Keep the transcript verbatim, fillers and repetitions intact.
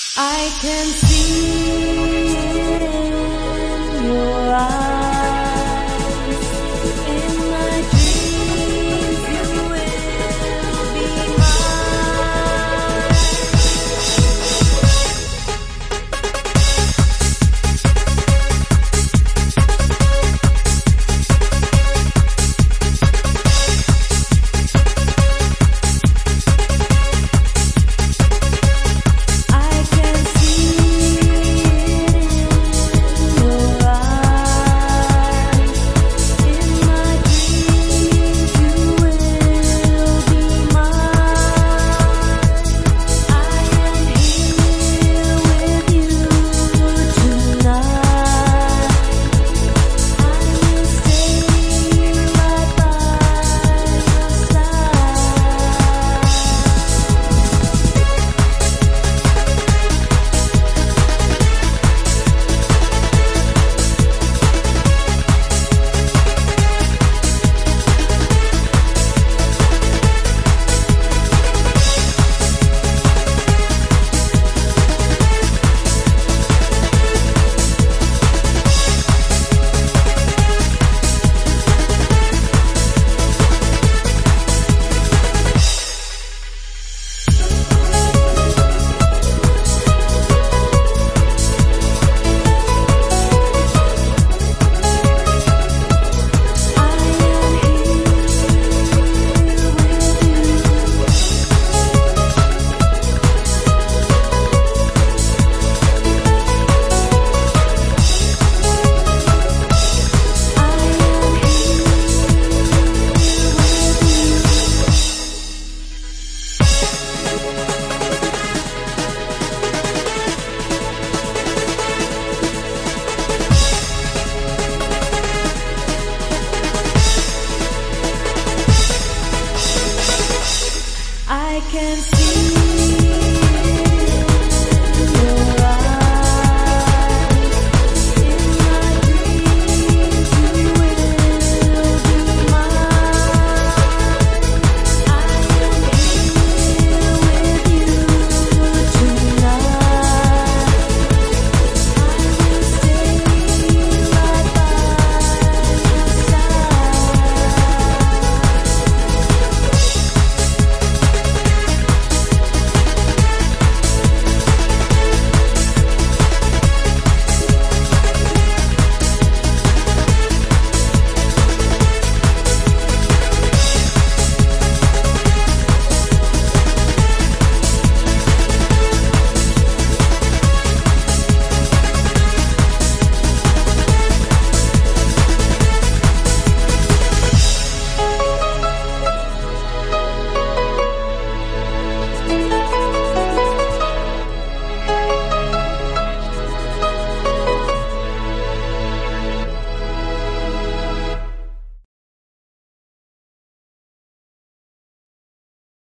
I can see it in your eyes. In my dreams you will be mine. I can see it in your eyes. In my dreams you will be mine. I am here with you tonight. I will stay right by your side. I can see